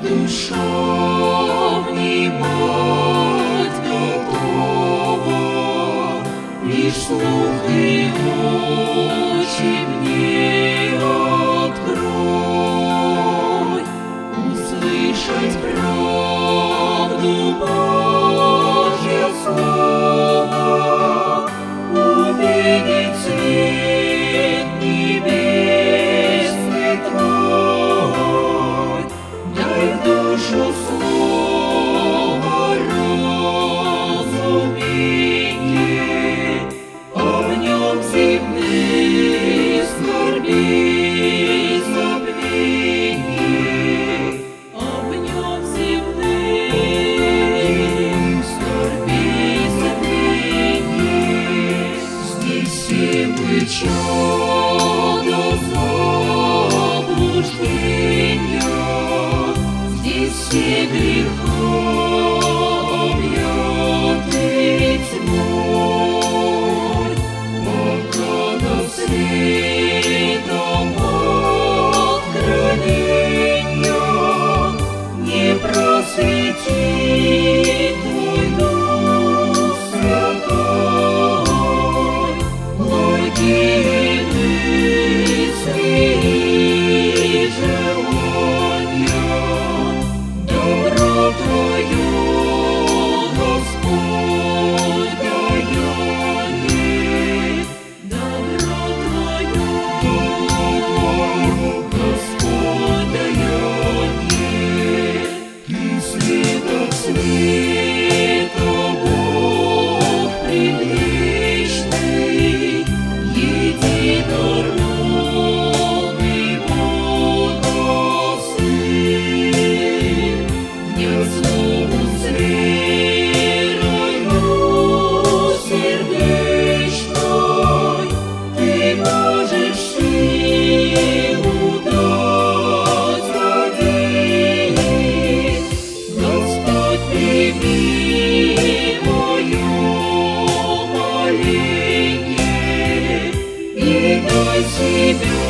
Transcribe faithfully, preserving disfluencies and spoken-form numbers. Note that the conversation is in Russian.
душа внимать готова, лишь слух и очи мне открой, услышать правду Божье слово, увидеть свет небесный Твой, дай в душу слово разумение, а в нем земные скорби забвение, а в нем земные скорби забвение. Здесь все мы чада заблуждения, здесь все греха объяты тьмой, пока до светом откровения не просветит Твой Дух Святой, благие мысли и желания, добротою Господь даяние, добротою Господь даяние. Ты светок света, Бог предвечный, единородный Бога Сын, нет слову с верою сердечной, Ты можешь силу дать один. Господь, прими мое моление и дай себя